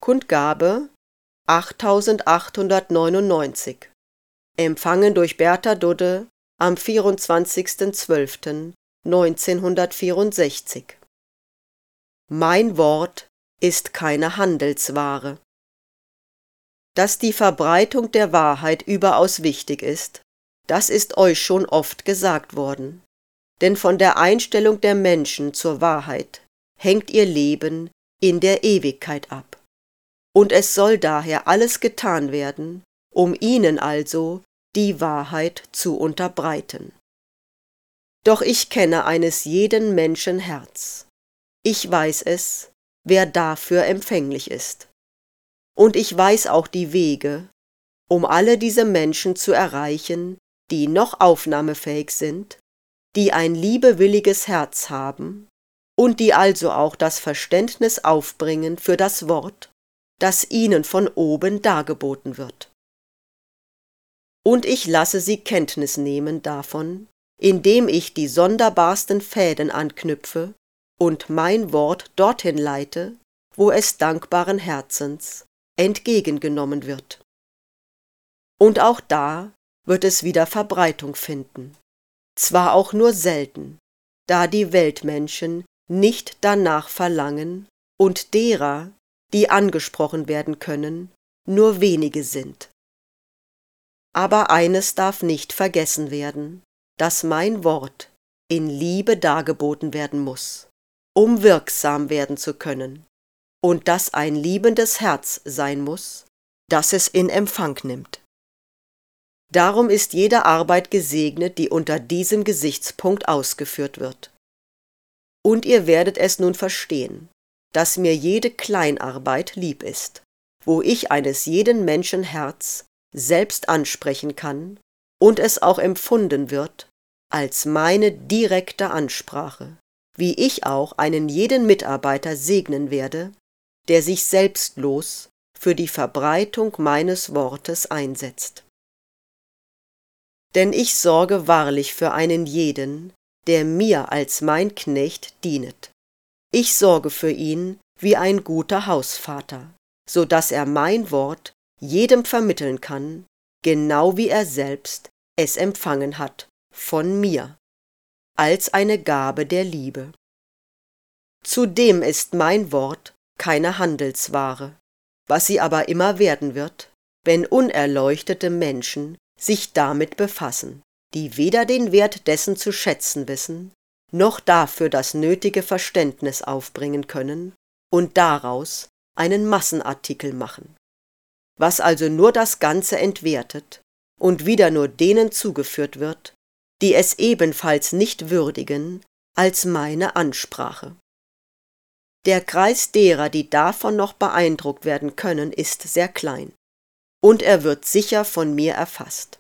Kundgabe 8899. Empfangen durch Bertha Dudde am 24.12.1964. Mein Wort ist keine Handelsware. Dass die Verbreitung der Wahrheit überaus wichtig ist, das ist euch schon oft gesagt worden. Denn von der Einstellung der Menschen zur Wahrheit hängt ihr Leben in der Ewigkeit ab. Und es soll daher alles getan werden, um ihnen also die Wahrheit zu unterbreiten. Doch ich kenne eines jeden Menschen Herz. Ich weiß es, wer dafür empfänglich ist. Und ich weiß auch die Wege, um alle diese Menschen zu erreichen, die noch aufnahmefähig sind, die ein liebewilliges Herz haben und die also auch das Verständnis aufbringen für das Wort, das ihnen von oben dargeboten wird. Und ich lasse sie Kenntnis nehmen davon, indem ich die sonderbarsten Fäden anknüpfe und mein Wort dorthin leite, wo es dankbaren Herzens entgegengenommen wird. Und auch da wird es wieder Verbreitung finden, zwar auch nur selten, da die Weltmenschen nicht danach verlangen und derer, die angesprochen werden können, nur wenige sind. Aber eines darf nicht vergessen werden, dass mein Wort in Liebe dargeboten werden muss, um wirksam werden zu können, und dass ein liebendes Herz sein muss, das es in Empfang nimmt. Darum ist jede Arbeit gesegnet, die unter diesem Gesichtspunkt ausgeführt wird. Und ihr werdet es nun verstehen, dass mir jede Kleinarbeit lieb ist, wo ich eines jeden Menschen Herz selbst ansprechen kann und es auch empfunden wird als meine direkte Ansprache, wie ich auch einen jeden Mitarbeiter segnen werde, der sich selbstlos für die Verbreitung meines Wortes einsetzt. Denn ich sorge wahrlich für einen jeden, der mir als mein Knecht dienet. Ich sorge für ihn wie ein guter Hausvater, so dass er mein Wort jedem vermitteln kann, genau wie er selbst es empfangen hat von mir, als eine Gabe der Liebe. Zudem ist mein Wort keine Handelsware, was sie aber immer werden wird, wenn unerleuchtete Menschen sich damit befassen, die weder den Wert dessen zu schätzen wissen, noch dafür das nötige Verständnis aufbringen können und daraus einen Massenartikel machen, was also nur das Ganze entwertet und wieder nur denen zugeführt wird, die es ebenfalls nicht würdigen als meine Ansprache. Der Kreis derer, die davon noch beeindruckt werden können, ist sehr klein, und er wird sicher von mir erfasst.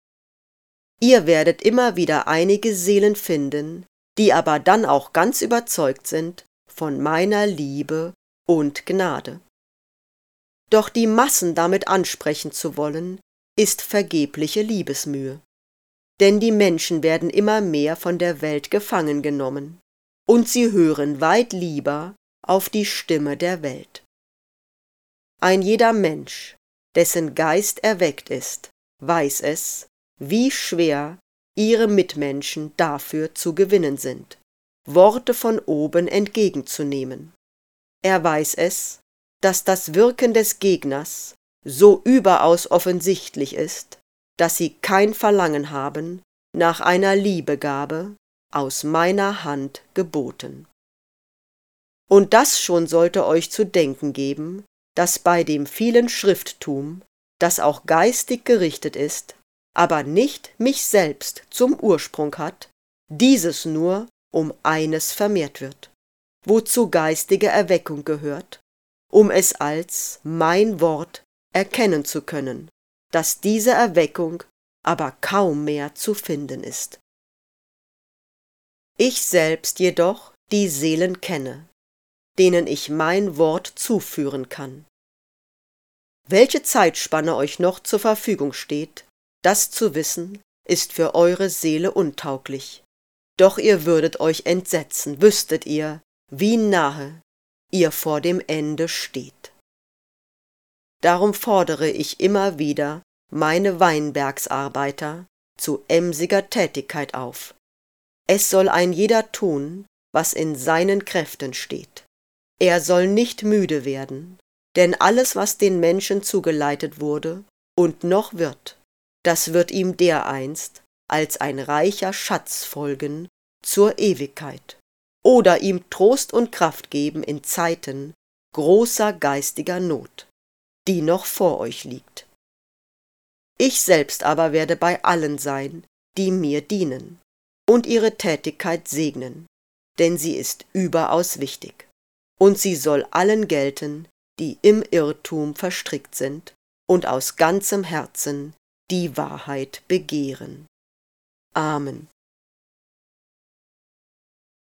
Ihr werdet immer wieder einige Seelen finden, die aber dann auch ganz überzeugt sind von meiner Liebe und Gnade. Doch die Massen damit ansprechen zu wollen, ist vergebliche Liebesmühe. Denn die Menschen werden immer mehr von der Welt gefangen genommen, und sie hören weit lieber auf die Stimme der Welt. Ein jeder Mensch, dessen Geist erweckt ist, weiß es, wie schwer ihre Mitmenschen dafür zu gewinnen sind, Worte von oben entgegenzunehmen. Er weiß es, dass das Wirken des Gegners so überaus offensichtlich ist, dass sie kein Verlangen haben nach einer Liebegabe aus meiner Hand geboten. Und das schon sollte euch zu denken geben, dass bei dem vielen Schrifttum, das auch geistig gerichtet ist, aber nicht mich selbst zum Ursprung hat, dieses nur um eines vermehrt wird, wozu geistige Erweckung gehört, um es als mein Wort erkennen zu können, dass diese Erweckung aber kaum mehr zu finden ist. Ich selbst jedoch die Seelen kenne, denen ich mein Wort zuführen kann. Welche Zeitspanne euch noch zur Verfügung steht, das zu wissen, ist für eure Seele untauglich. Doch ihr würdet euch entsetzen, wüsstet ihr, wie nahe ihr vor dem Ende steht. Darum fordere ich immer wieder meine Weinbergsarbeiter zu emsiger Tätigkeit auf. Es soll ein jeder tun, was in seinen Kräften steht. Er soll nicht müde werden, denn alles, was den Menschen zugeleitet wurde und noch wird, das wird ihm dereinst als ein reicher Schatz folgen zur Ewigkeit oder ihm Trost und Kraft geben in Zeiten großer geistiger Not, die noch vor euch liegt. Ich selbst aber werde bei allen sein, die mir dienen und ihre Tätigkeit segnen, denn sie ist überaus wichtig, und sie soll allen gelten, die im Irrtum verstrickt sind und aus ganzem Herzen die Wahrheit begehren. Amen.